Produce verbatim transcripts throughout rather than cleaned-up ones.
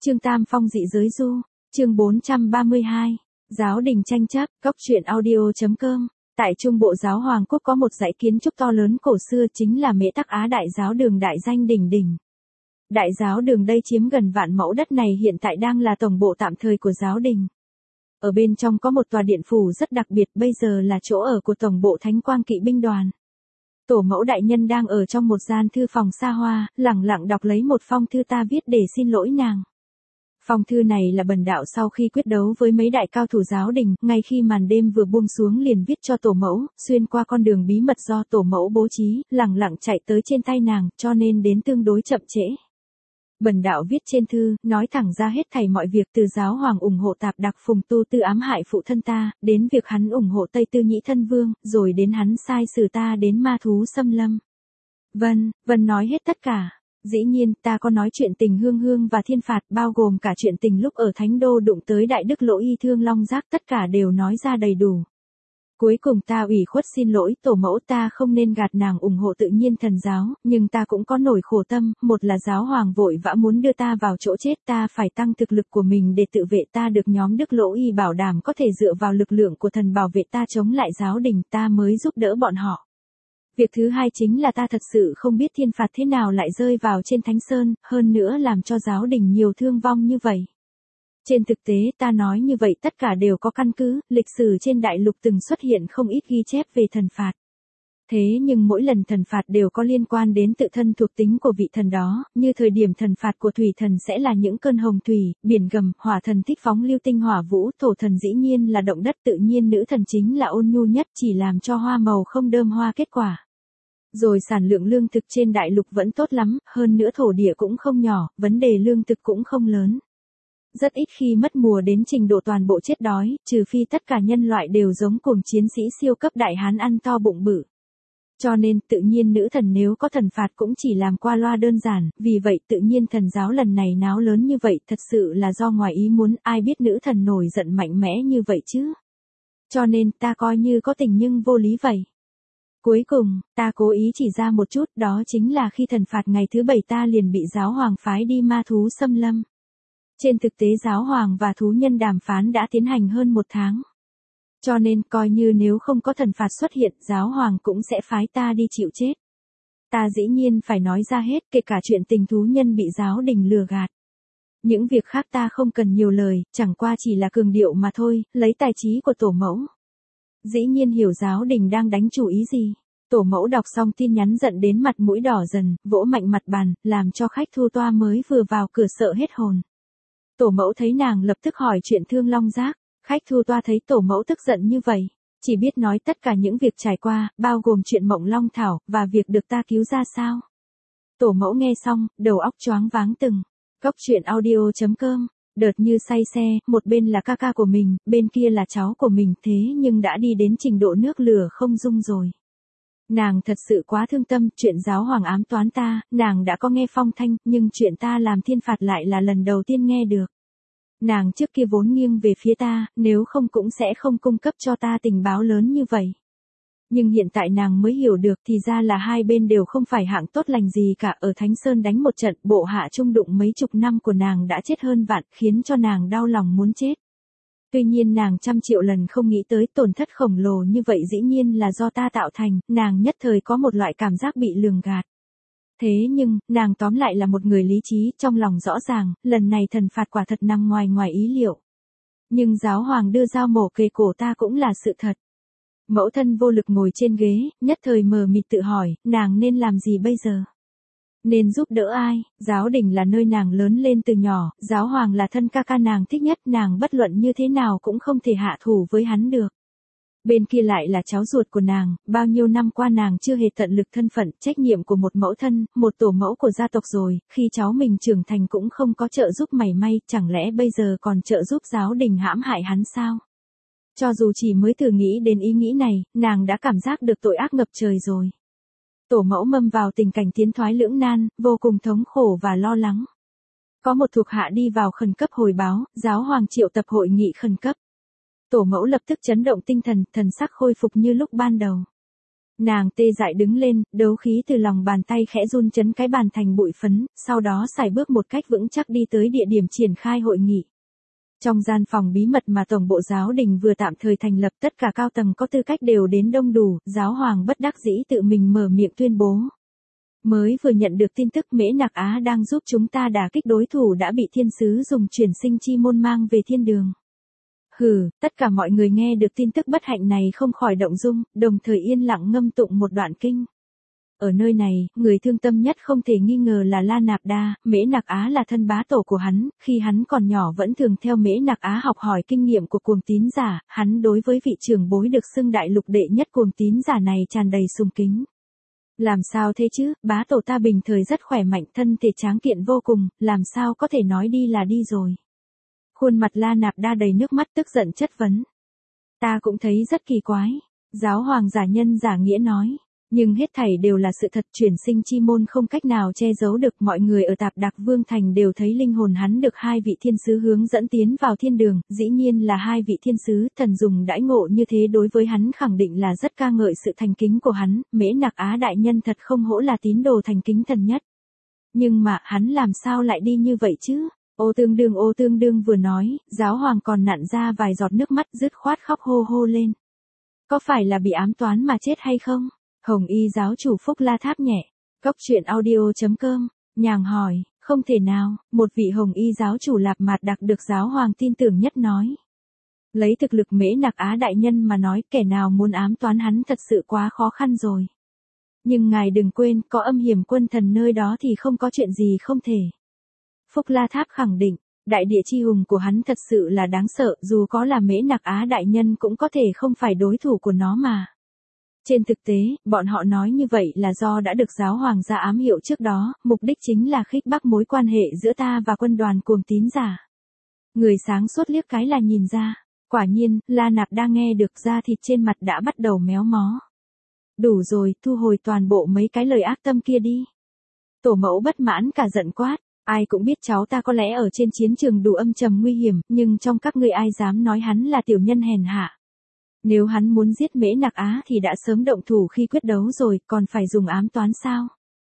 Chương Tam Phong dị giới du, chương bốn trăm ba mươi hai, giáo đình tranh chấp, góc truyện audio.com. Tại Trung Bộ giáo Hoàng Quốc có một dãy kiến trúc to lớn cổ xưa chính là Mễ Tắc Á Đại giáo đường đại danh đỉnh đỉnh. Đại giáo đường đây chiếm gần vạn mẫu đất này hiện tại đang là tổng bộ tạm thời của giáo đình. Ở bên trong có một tòa điện phủ rất đặc biệt, bây giờ là chỗ ở của tổng bộ Thánh Quang Kỵ binh đoàn. Tổ mẫu đại nhân đang ở trong một gian thư phòng xa hoa, lẳng lặng đọc lấy một phong thư ta viết để xin lỗi nàng. Phong thư này là bần đạo sau khi quyết đấu với mấy đại cao thủ giáo đình, ngay khi màn đêm vừa buông xuống liền viết cho tổ mẫu, xuyên qua con đường bí mật do tổ mẫu bố trí, lẳng lặng chạy tới trên tay nàng, cho nên đến tương đối chậm trễ. Bần đạo viết trên thư, nói thẳng ra hết thảy mọi việc từ giáo hoàng ủng hộ Tạp Đặc Phùng Tu Tư ám hại phụ thân ta, đến việc hắn ủng hộ Tây Tư Nhĩ thân vương, rồi đến hắn sai xử ta đến ma thú xâm lâm. Vân, Vân nói hết tất cả. Dĩ nhiên, ta có nói chuyện tình Hương Hương và Thiên Phạt, bao gồm cả chuyện tình lúc ở Thánh Đô đụng tới Đại Đức Lỗ Y Thương Long Giác, tất cả đều nói ra đầy đủ. Cuối cùng ta ủy khuất xin lỗi tổ mẫu, ta không nên gạt nàng ủng hộ Tự Nhiên thần giáo, nhưng ta cũng có nỗi khổ tâm, một là giáo hoàng vội vã muốn đưa ta vào chỗ chết, ta phải tăng thực lực của mình để tự vệ, ta được nhóm Đức Lỗ Y bảo đảm có thể dựa vào lực lượng của thần bảo vệ ta chống lại giáo đình, ta mới giúp đỡ bọn họ. Việc thứ hai chính là ta thật sự không biết Thiên Phạt thế nào lại rơi vào trên Thánh Sơn, hơn nữa làm cho giáo đình nhiều thương vong như vậy. Trên thực tế ta nói như vậy tất cả đều có căn cứ, lịch sử trên đại lục từng xuất hiện không ít ghi chép về thần phạt. Thế nhưng mỗi lần thần phạt đều có liên quan đến tự thân thuộc tính của vị thần đó, như thời điểm thần phạt của thủy thần sẽ là những cơn hồng thủy, biển gầm, hỏa thần thích phóng lưu tinh hỏa vũ, thổ thần dĩ nhiên là động đất, tự nhiên nữ thần chính là ôn nhu nhất, chỉ làm cho hoa màu không đơm hoa kết quả. Rồi sản lượng lương thực trên đại lục vẫn tốt lắm, hơn nữa thổ địa cũng không nhỏ, vấn đề lương thực cũng không lớn. Rất ít khi mất mùa đến trình độ toàn bộ chết đói, trừ phi tất cả nhân loại đều giống cuồng chiến sĩ siêu cấp đại hán ăn to bụng bự. Cho nên, tự nhiên nữ thần nếu có thần phạt cũng chỉ làm qua loa đơn giản, vì vậy tự nhiên thần giáo lần này náo lớn như vậy thật sự là do ngoài ý muốn, ai biết nữ thần nổi giận mạnh mẽ như vậy chứ. Cho nên ta coi như có tình nhưng vô lý vậy. Cuối cùng, ta cố ý chỉ ra một chút, đó chính là khi thần phạt ngày thứ bảy ta liền bị giáo hoàng phái đi ma thú xâm lâm. Trên thực tế giáo hoàng và thú nhân đàm phán đã tiến hành hơn một tháng. Cho nên coi như nếu không có thần phạt xuất hiện, giáo hoàng cũng sẽ phái ta đi chịu chết. Ta dĩ nhiên phải nói ra hết, kể cả chuyện tình thú nhân bị giáo đình lừa gạt. Những việc khác ta không cần nhiều lời, chẳng qua chỉ là cường điệu mà thôi, lấy tài trí của tổ mẫu. Dĩ nhiên hiểu giáo đình đang đánh chủ ý gì. Tổ mẫu đọc xong tin nhắn giận đến mặt mũi đỏ dần, vỗ mạnh mặt bàn, làm cho khách thu toa mới vừa vào cửa sợ hết hồn. Tổ mẫu thấy nàng lập tức hỏi chuyện Thương Long Giác, khách thu toa thấy tổ mẫu tức giận như vậy, chỉ biết nói tất cả những việc trải qua, bao gồm chuyện Mộng Long Thảo, và việc được ta cứu ra sao. Tổ mẫu nghe xong, đầu óc choáng váng từng. Góc truyện audio.com, đợt như say xe, một bên là ca ca của mình, bên kia là cháu của mình, thế nhưng đã đi đến trình độ nước lửa không dung rồi. Nàng thật sự quá thương tâm, chuyện giáo hoàng ám toán ta, nàng đã có nghe phong thanh, nhưng chuyện ta làm Thiên Phạt lại là lần đầu tiên nghe được. Nàng trước kia vốn nghiêng về phía ta, nếu không cũng sẽ không cung cấp cho ta tình báo lớn như vậy. Nhưng hiện tại nàng mới hiểu được thì ra là hai bên đều không phải hạng tốt lành gì cả, ở Thánh Sơn đánh một trận, bộ hạ trung đụng mấy chục năm của nàng đã chết hơn vạn, khiến cho nàng đau lòng muốn chết. Tuy nhiên nàng trăm triệu lần không nghĩ tới tổn thất khổng lồ như vậy dĩ nhiên là do ta tạo thành, nàng nhất thời có một loại cảm giác bị lường gạt. Thế nhưng, nàng tóm lại là một người lý trí, trong lòng rõ ràng, lần này thần phạt quả thật nằm ngoài ngoài ý liệu. Nhưng giáo hoàng đưa dao mổ kề cổ ta cũng là sự thật. Mẫu thân vô lực ngồi trên ghế, nhất thời mờ mịt tự hỏi, nàng nên làm gì bây giờ? Nên giúp đỡ ai? Giáo đình là nơi nàng lớn lên từ nhỏ, giáo hoàng là thân ca ca nàng thích nhất, nàng bất luận như thế nào cũng không thể hạ thủ với hắn được. Bên kia lại là cháu ruột của nàng, bao nhiêu năm qua nàng chưa hề tận lực thân phận, trách nhiệm của một mẫu thân, một tổ mẫu của gia tộc rồi, khi cháu mình trưởng thành cũng không có trợ giúp mảy may, chẳng lẽ bây giờ còn trợ giúp giáo đình hãm hại hắn sao? Cho dù chỉ mới thử nghĩ đến ý nghĩ này, nàng đã cảm giác được tội ác ngập trời rồi. Tổ mẫu mâm vào tình cảnh tiến thoái lưỡng nan, vô cùng thống khổ và lo lắng. Có một thuộc hạ đi vào khẩn cấp hồi báo, giáo hoàng triệu tập hội nghị khẩn cấp. Tổ mẫu lập tức chấn động tinh thần, thần sắc khôi phục như lúc ban đầu. Nàng tê dại đứng lên, đấu khí từ lòng bàn tay khẽ run chấn cái bàn thành bụi phấn, sau đó sải bước một cách vững chắc đi tới địa điểm triển khai hội nghị. Trong gian phòng bí mật mà Tổng bộ Giáo đình vừa tạm thời thành lập, tất cả cao tầng có tư cách đều đến đông đủ, Giáo hoàng bất đắc dĩ tự mình mở miệng tuyên bố. Mới vừa nhận được tin tức Mễ Nặc Á đang giúp chúng ta đả kích đối thủ đã bị thiên sứ dùng chuyển sinh chi môn mang về thiên đường. Hừ, tất cả mọi người nghe được tin tức bất hạnh này không khỏi động dung, đồng thời yên lặng ngâm tụng một đoạn kinh. Ở nơi này, người thương tâm nhất không thể nghi ngờ là La Nạp Đa, Mễ Nặc Á là thân bá tổ của hắn, khi hắn còn nhỏ vẫn thường theo Mễ Nặc Á học hỏi kinh nghiệm của cuồng tín giả, hắn đối với vị trưởng bối được xưng đại lục đệ nhất cuồng tín giả này tràn đầy sùng kính. Làm sao thế chứ, bá tổ ta bình thời rất khỏe mạnh, thân thể tráng kiện vô cùng, làm sao có thể nói đi là đi rồi. Khuôn mặt La Nạp Đa đầy nước mắt tức giận chất vấn. Ta cũng thấy rất kỳ quái. Giáo hoàng giả nhân giả nghĩa nói. Nhưng hết thảy đều là sự thật, chuyển sinh chi môn không cách nào che giấu được, mọi người ở Tạp Đạc Vương Thành đều thấy linh hồn hắn được hai vị thiên sứ hướng dẫn tiến vào thiên đường, dĩ nhiên là hai vị thiên sứ, thần dùng đãi ngộ như thế đối với hắn khẳng định là rất ca ngợi sự thành kính của hắn, Mễ Nặc Á đại nhân thật không hổ là tín đồ thành kính thần nhất. Nhưng mà, hắn làm sao lại đi như vậy chứ? Ô tương đương ô tương đương vừa nói, giáo hoàng còn nặn ra vài giọt nước mắt dứt khoát khóc hô hô lên. Có phải là bị ám toán mà chết hay không? Hồng y giáo chủ Phúc La Tháp nhẹ. Cốc truyện audio chấm com, nhàng hỏi, không thể nào, một vị hồng y giáo chủ Lạp Mạt Đặc được giáo hoàng tin tưởng nhất nói. Lấy thực lực Mễ Nặc Á đại nhân mà nói, kẻ nào muốn ám toán hắn thật sự quá khó khăn rồi. Nhưng ngài đừng quên, có âm hiểm quân thần nơi đó thì không có chuyện gì không thể. Phúc La Tháp khẳng định, đại địa chi hùng của hắn thật sự là đáng sợ, dù có là Mễ Nặc Á đại nhân cũng có thể không phải đối thủ của nó mà. Trên thực tế, bọn họ nói như vậy là do đã được giáo hoàng ra ám hiệu trước đó, mục đích chính là khích bác mối quan hệ giữa ta và quân đoàn cuồng tín giả. Người sáng suốt liếc cái là nhìn ra, quả nhiên, La Nạp đang nghe được, da thịt trên mặt đã bắt đầu méo mó. Đủ rồi, thu hồi toàn bộ mấy cái lời ác tâm kia đi. Tổ mẫu bất mãn cả giận quát, ai cũng biết cháu ta có lẽ ở trên chiến trường đủ âm trầm nguy hiểm, nhưng trong các ngươi ai dám nói hắn là tiểu nhân hèn hạ. Nếu hắn muốn giết Mễ Nặc Á thì đã sớm động thủ khi quyết đấu rồi, còn phải dùng ám toán sao?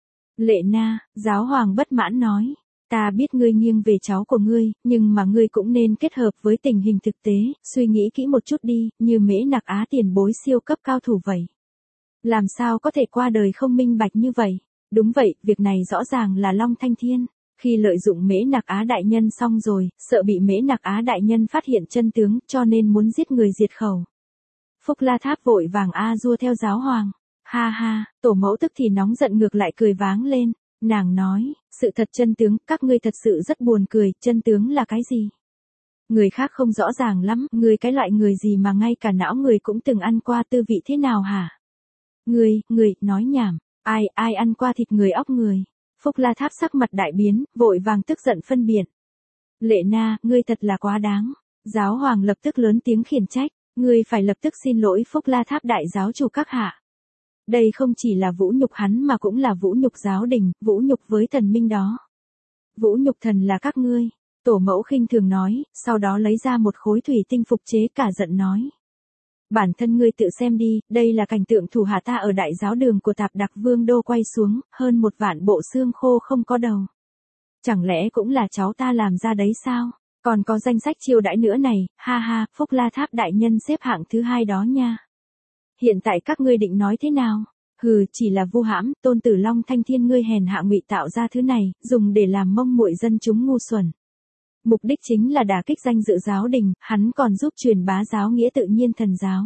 Lệ Na, giáo hoàng bất mãn nói, ta biết ngươi nghiêng về cháu của ngươi, nhưng mà ngươi cũng nên kết hợp với tình hình thực tế, suy nghĩ kỹ một chút đi, như Mễ Nặc Á tiền bối siêu cấp cao thủ vậy. Làm sao có thể qua đời không minh bạch như vậy? Đúng vậy, việc này rõ ràng là Long Thanh Thiên. Khi lợi dụng Mễ Nặc Á đại nhân xong rồi, sợ bị Mễ Nặc Á đại nhân phát hiện chân tướng, cho nên muốn giết người diệt khẩu. Phúc La Tháp vội vàng a dua theo giáo hoàng. Ha ha, tổ mẫu tức thì nóng giận ngược lại cười váng lên. Nàng nói, sự thật chân tướng, các ngươi thật sự rất buồn cười, chân tướng là cái gì? Người khác không rõ ràng lắm, ngươi cái loại người gì mà ngay cả não người cũng từng ăn qua tư vị thế nào hả? Ngươi, ngươi, nói nhảm, ai, ai ăn qua thịt người óc người? Phúc La Tháp sắc mặt đại biến, vội vàng tức giận phân biệt. Lệ Na, ngươi thật là quá đáng. Giáo hoàng lập tức lớn tiếng khiển trách. Ngươi phải lập tức xin lỗi Phúc La Tháp đại giáo chủ các hạ. Đây không chỉ là vũ nhục hắn mà cũng là vũ nhục giáo đình, vũ nhục với thần minh đó. Vũ nhục thần là các ngươi. Tổ mẫu khinh thường nói, sau đó lấy ra một khối thủy tinh phục chế cả giận nói. Bản thân ngươi tự xem đi, đây là cảnh tượng thủ hạ ta ở đại giáo đường của Tạp Đạc Vương Đô quay xuống, hơn một vạn bộ xương khô không có đầu. Chẳng lẽ cũng là cháu ta làm ra đấy sao? Còn có danh sách chiêu đãi nữa này, ha ha, Phúc La Tháp đại nhân xếp hạng thứ hai đó nha. Hiện tại các ngươi định nói thế nào? Hừ, chỉ là vu hãm, tôn tử Long Thanh Thiên ngươi hèn hạ ngụy tạo ra thứ này, dùng để làm mông muội dân chúng ngu xuẩn. Mục đích chính là đả kích danh dự giáo đình, hắn còn giúp truyền bá giáo nghĩa tự nhiên thần giáo.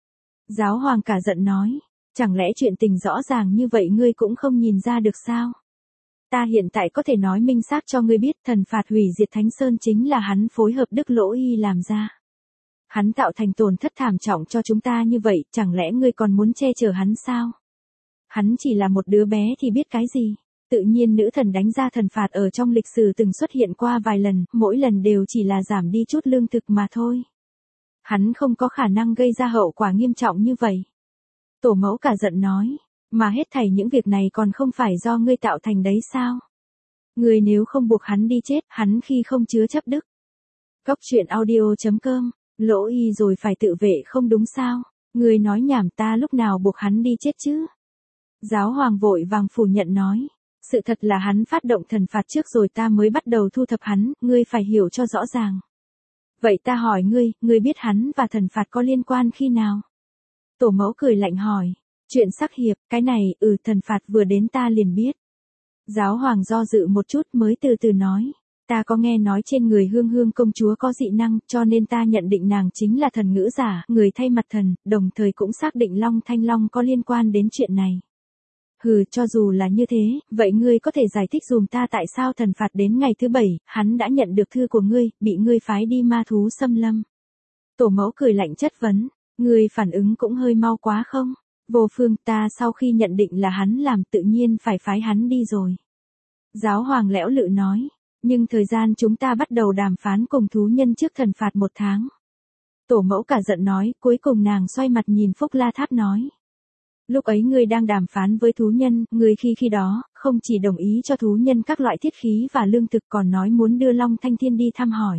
Giáo hoàng cả giận nói, chẳng lẽ chuyện tình rõ ràng như vậy ngươi cũng không nhìn ra được sao? Ta hiện tại có thể nói minh xác cho ngươi biết thần phạt hủy diệt Thánh Sơn chính là hắn phối hợp Đức Lỗ Y làm ra. Hắn tạo thành tổn thất thảm trọng cho chúng ta như vậy, chẳng lẽ ngươi còn muốn che chở hắn sao? Hắn chỉ là một đứa bé thì biết cái gì? Tự nhiên nữ thần đánh ra thần phạt ở trong lịch sử từng xuất hiện qua vài lần, mỗi lần đều chỉ là giảm đi chút lương thực mà thôi. Hắn không có khả năng gây ra hậu quả nghiêm trọng như vậy. Tổ mẫu cả giận nói. Mà hết thảy những việc này còn không phải do ngươi tạo thành đấy sao? Ngươi nếu không buộc hắn đi chết, hắn khi không chứa chấp đức. Cốc truyện audio chấm com, Lỗ Y rồi phải tự vệ không đúng sao? Ngươi nói nhảm, ta lúc nào buộc hắn đi chết chứ? Giáo hoàng vội vàng phủ nhận nói. Sự thật là hắn phát động thần phạt trước rồi ta mới bắt đầu thu thập hắn, ngươi phải hiểu cho rõ ràng. Vậy ta hỏi ngươi, ngươi biết hắn và thần phạt có liên quan khi nào? Tổ mẫu cười lạnh hỏi. Chuyện sắc hiệp, cái này, ừ thần phạt vừa đến ta liền biết. Giáo hoàng do dự một chút mới từ từ nói. Ta có nghe nói trên người Hương Hương công chúa có dị năng, cho nên ta nhận định nàng chính là thần ngữ giả, người thay mặt thần, đồng thời cũng xác định Long Thanh Long có liên quan đến chuyện này. Hừ, cho dù là như thế, vậy ngươi có thể giải thích dùm ta tại sao thần phạt đến ngày thứ bảy, hắn đã nhận được thư của ngươi, bị ngươi phái đi ma thú xâm lâm. Tổ mẫu cười lạnh chất vấn, ngươi phản ứng cũng hơi mau quá không? Vô phương, ta sau khi nhận định là hắn làm tự nhiên phải phái hắn đi rồi. Giáo hoàng lẽo lự nói, nhưng thời gian chúng ta bắt đầu đàm phán cùng thú nhân trước thần phạt một tháng. Tổ mẫu cả giận nói, cuối cùng nàng xoay mặt nhìn Phúc La Tháp nói. Lúc ấy ngươi đang đàm phán với thú nhân, ngươi khi khi đó, không chỉ đồng ý cho thú nhân các loại thiết khí và lương thực còn nói muốn đưa Long Thanh Thiên đi thăm hỏi.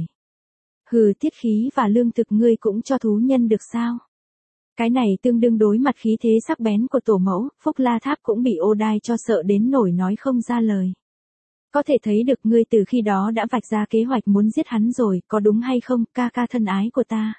Hừ, thiết khí và lương thực ngươi cũng cho thú nhân được sao? Cái này tương đương đối mặt khí thế sắc bén của tổ mẫu, Phúc La Tháp cũng bị ô đai cho sợ đến nổi nói không ra lời. Có thể thấy được ngươi từ khi đó đã vạch ra kế hoạch muốn giết hắn rồi, có đúng hay không, ca ca thân ái của ta?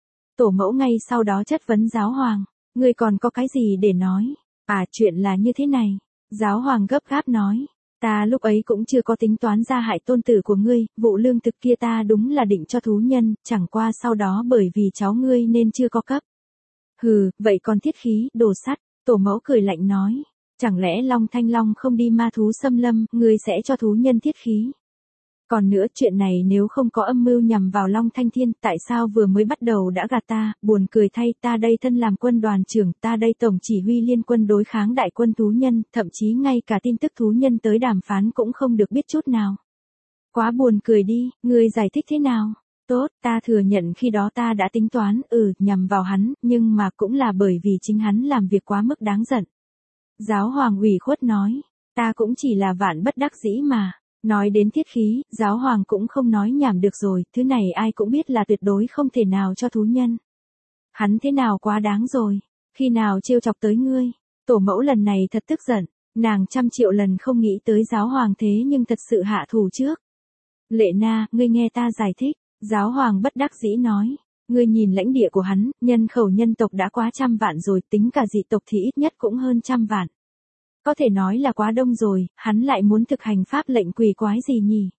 Tổ mẫu ngay sau đó chất vấn giáo hoàng, ngươi còn có cái gì để nói? À, chuyện là như thế này. Giáo hoàng gấp gáp nói, ta lúc ấy cũng chưa có tính toán ra hại tôn tử của ngươi, vụ lương thực kia ta đúng là định cho thú nhân, chẳng qua sau đó bởi vì cháu ngươi nên chưa có cấp. Hừ, vậy còn thiết khí, đồ sắt, tổ mẫu cười lạnh nói. Chẳng lẽ Long Thanh Long không đi ma thú xâm lâm, ngươi sẽ cho thú nhân thiết khí? Còn nữa, chuyện này nếu không có âm mưu nhằm vào Long Thanh Thiên, tại sao vừa mới bắt đầu đã gạt ta, buồn cười thay, ta đây thân làm quân đoàn trưởng, ta đây tổng chỉ huy liên quân đối kháng đại quân thú nhân, thậm chí ngay cả tin tức thú nhân tới đàm phán cũng không được biết chút nào. Quá buồn cười đi, ngươi giải thích thế nào? Tốt, ta thừa nhận khi đó ta đã tính toán, ừ, nhằm vào hắn, nhưng mà cũng là bởi vì chính hắn làm việc quá mức đáng giận. Giáo hoàng ủy khuất nói, ta cũng chỉ là vạn bất đắc dĩ mà. Nói đến thiết khí, giáo hoàng cũng không nói nhảm được rồi, thứ này ai cũng biết là tuyệt đối không thể nào cho thú nhân. Hắn thế nào quá đáng rồi, khi nào trêu chọc tới ngươi? Tổ mẫu lần này thật tức giận, nàng trăm triệu lần không nghĩ tới giáo hoàng thế nhưng thật sự hạ thủ trước. Lệ Na, ngươi nghe ta giải thích, giáo hoàng bất đắc dĩ nói. Ngươi nhìn lãnh địa của hắn, nhân khẩu nhân tộc đã quá trăm vạn rồi, tính cả dị tộc thì ít nhất cũng hơn trăm vạn. Có thể nói là quá đông rồi, hắn lại muốn thực hành pháp lệnh quỷ quái gì nhỉ?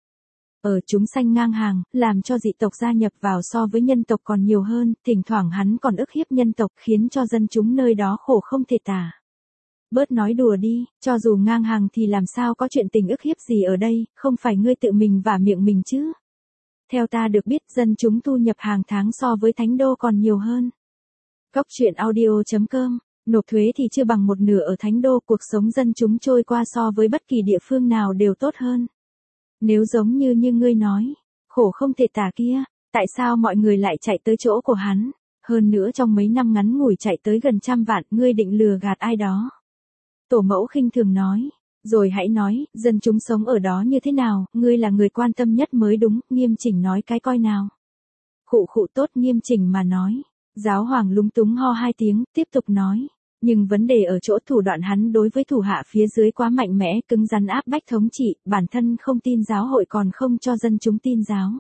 Ở chúng sanh ngang hàng, làm cho dị tộc gia nhập vào so với nhân tộc còn nhiều hơn, thỉnh thoảng hắn còn ức hiếp nhân tộc khiến cho dân chúng nơi đó khổ không thể tả. Bớt nói đùa đi, cho dù ngang hàng thì làm sao có chuyện tình ức hiếp gì ở đây, không phải ngươi tự mình vả miệng mình chứ? Theo ta được biết dân chúng thu nhập hàng tháng so với thánh đô còn nhiều hơn. Góc truyện audio chấm com, nộp thuế thì chưa bằng một nửa ở thánh đô, cuộc sống dân chúng trôi qua so với bất kỳ địa phương nào đều tốt hơn. Nếu giống như như ngươi nói, khổ không thể tả kia, tại sao mọi người lại chạy tới chỗ của hắn? Hơn nữa trong mấy năm ngắn ngủi chạy tới gần trăm vạn, ngươi định lừa gạt ai đó? Tổ mẫu khinh thường nói. Rồi hãy nói, dân chúng sống ở đó như thế nào, ngươi là người quan tâm nhất mới đúng, nghiêm chỉnh nói cái coi nào. Khụ khụ tốt, nghiêm chỉnh mà nói. Giáo hoàng lúng túng ho hai tiếng, tiếp tục nói. Nhưng vấn đề ở chỗ thủ đoạn hắn đối với thủ hạ phía dưới quá mạnh mẽ, cứng rắn áp bách thống trị, bản thân không tin giáo hội còn không cho dân chúng tin giáo.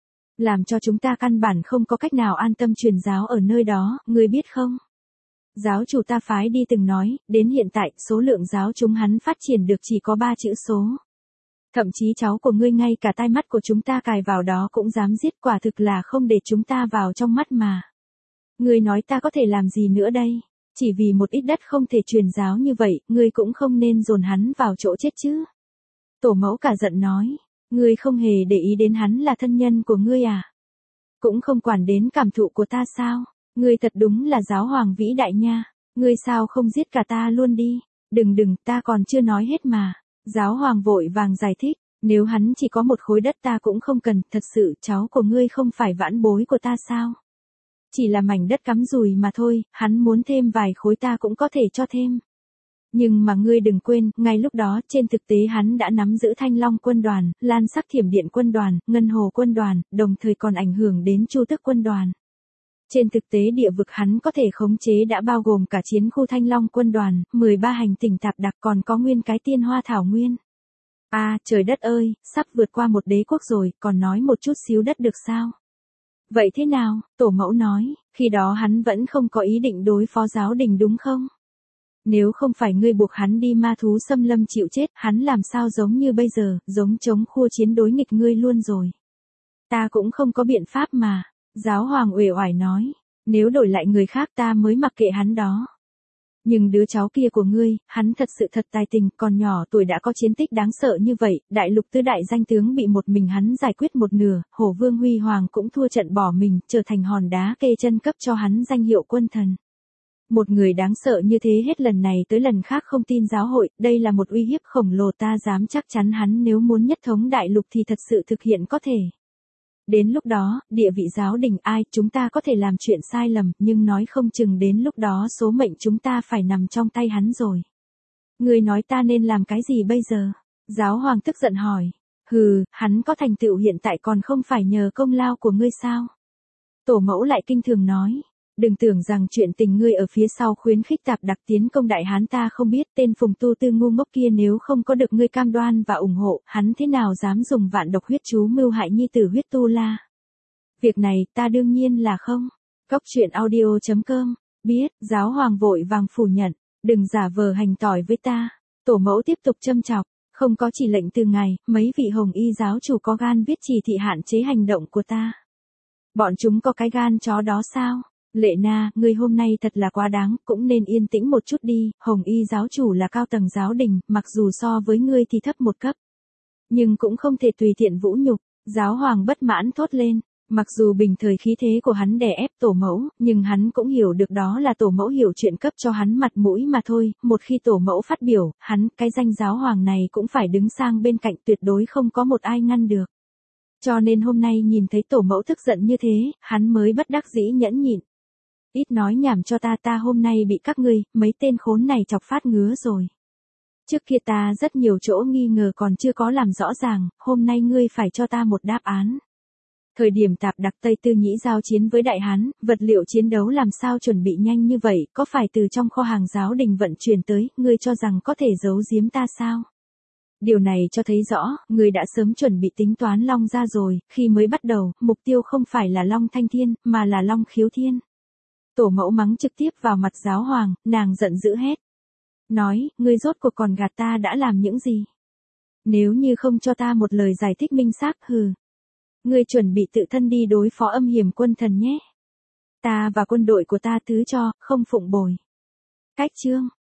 Làm cho chúng ta căn bản không có cách nào an tâm truyền giáo ở nơi đó, ngươi biết không? Giáo chủ ta phái đi từng nói, đến hiện tại, số lượng giáo chúng hắn phát triển được chỉ có ba chữ số. Thậm chí cháu của ngươi ngay cả tai mắt của chúng ta cài vào đó cũng dám giết, quả thực là không để chúng ta vào trong mắt mà. Ngươi nói ta có thể làm gì nữa đây? Chỉ vì một ít đất không thể truyền giáo như vậy, ngươi cũng không nên dồn hắn vào chỗ chết chứ. Tổ mẫu cả giận nói, ngươi không hề để ý đến hắn là thân nhân của ngươi à? Cũng không quản đến cảm thụ của ta sao? Ngươi thật đúng là giáo hoàng vĩ đại nha, ngươi sao không giết cả ta luôn đi, đừng đừng, ta còn chưa nói hết mà. Giáo hoàng vội vàng giải thích, nếu hắn chỉ có một khối đất ta cũng không cần, thật sự cháu của ngươi không phải vãn bối của ta sao? Chỉ là mảnh đất cắm dùi mà thôi, hắn muốn thêm vài khối ta cũng có thể cho thêm. Nhưng mà ngươi đừng quên, ngay lúc đó trên thực tế hắn đã nắm giữ Thanh Long quân đoàn, Lan Sắc Thiểm Điện quân đoàn, Ngân Hồ quân đoàn, đồng thời còn ảnh hưởng đến Chu Tước quân đoàn. Trên thực tế địa vực hắn có thể khống chế đã bao gồm cả chiến khu Thanh Long quân đoàn, mười ba hành tinh tạp đặc còn có nguyên cái tiên hoa thảo nguyên. À, trời đất ơi, sắp vượt qua một đế quốc rồi, còn nói một chút xíu đất được sao? Vậy thế nào? Tổ mẫu nói, khi đó hắn vẫn không có ý định đối phó giáo đình đúng không? Nếu không phải ngươi buộc hắn đi ma thú xâm lâm chịu chết, hắn làm sao giống như bây giờ, giống chống khua chiến đối nghịch ngươi luôn rồi. Ta cũng không có biện pháp mà. Giáo hoàng uể oải nói, nếu đổi lại người khác ta mới mặc kệ hắn đó. Nhưng đứa cháu kia của ngươi, hắn thật sự thật tài tình, còn nhỏ tuổi đã có chiến tích đáng sợ như vậy, đại lục tứ đại danh tướng bị một mình hắn giải quyết một nửa, Hổ Vương Huy Hoàng cũng thua trận bỏ mình, trở thành hòn đá kê chân cấp cho hắn danh hiệu quân thần. Một người đáng sợ như thế hết lần này tới lần khác không tin giáo hội, đây là một uy hiếp khổng lồ, ta dám chắc chắn hắn nếu muốn nhất thống đại lục thì thật sự thực hiện có thể. Đến lúc đó, địa vị giáo đình ai, chúng ta có thể làm chuyện sai lầm, nhưng nói không chừng đến lúc đó số mệnh chúng ta phải nằm trong tay hắn rồi. Ngươi nói ta nên làm cái gì bây giờ? Giáo hoàng tức giận hỏi. Hừ, hắn có thành tựu hiện tại còn không phải nhờ công lao của ngươi sao? Tổ mẫu lại kinh thường nói. Đừng tưởng rằng chuyện tình ngươi ở phía sau khuyến khích tạp đặc tiến công đại hán ta không biết, tên phùng tu tư ngu ngốc kia nếu không có được ngươi cam đoan và ủng hộ, hắn thế nào dám dùng vạn độc huyết chú mưu hại nhi tử huyết tu la. Việc này ta đương nhiên là không. Cóc truyện audio chấm com. Biết, giáo hoàng vội vàng phủ nhận. Đừng giả vờ hành tỏi với ta. Tổ mẫu tiếp tục châm chọc. Không có chỉ lệnh từ ngày, mấy vị hồng y giáo chủ có gan viết chỉ thị hạn chế hành động của ta. Bọn chúng có cái gan chó đó sao? Lệ Na, ngươi hôm nay thật là quá đáng, cũng nên yên tĩnh một chút đi, Hồng Y giáo chủ là cao tầng giáo đình, mặc dù so với ngươi thì thấp một cấp. Nhưng cũng không thể tùy tiện vũ nhục, giáo hoàng bất mãn thốt lên, mặc dù bình thời khí thế của hắn đè ép tổ mẫu, nhưng hắn cũng hiểu được đó là tổ mẫu hiểu chuyện cấp cho hắn mặt mũi mà thôi, một khi tổ mẫu phát biểu, hắn, cái danh giáo hoàng này cũng phải đứng sang bên cạnh, tuyệt đối không có một ai ngăn được. Cho nên hôm nay nhìn thấy tổ mẫu tức giận như thế, hắn mới bất đắc dĩ nhẫn nhịn. Ít nói nhảm cho ta, ta hôm nay bị các ngươi, mấy tên khốn này chọc phát ngứa rồi. Trước kia ta rất nhiều chỗ nghi ngờ còn chưa có làm rõ ràng, hôm nay ngươi phải cho ta một đáp án. Thời điểm tạp đặc Tây Tư Nhĩ giao chiến với Đại Hán, vật liệu chiến đấu làm sao chuẩn bị nhanh như vậy, có phải từ trong kho hàng giáo đình vận chuyển tới, ngươi cho rằng có thể giấu giếm ta sao? Điều này cho thấy rõ, ngươi đã sớm chuẩn bị tính toán Long ra rồi, khi mới bắt đầu, mục tiêu không phải là Long Thanh Thiên, mà là Long Khiếu Thiên. Tổ mẫu mắng trực tiếp vào mặt giáo hoàng, nàng giận dữ hét. Nói, ngươi rốt cuộc còn gạt ta đã làm những gì? Nếu như không cho ta một lời giải thích minh xác, hừ. Ngươi chuẩn bị tự thân đi đối phó âm hiểm quân thần nhé. Ta và quân đội của ta thứ cho, không phụng bồi. Cách chương.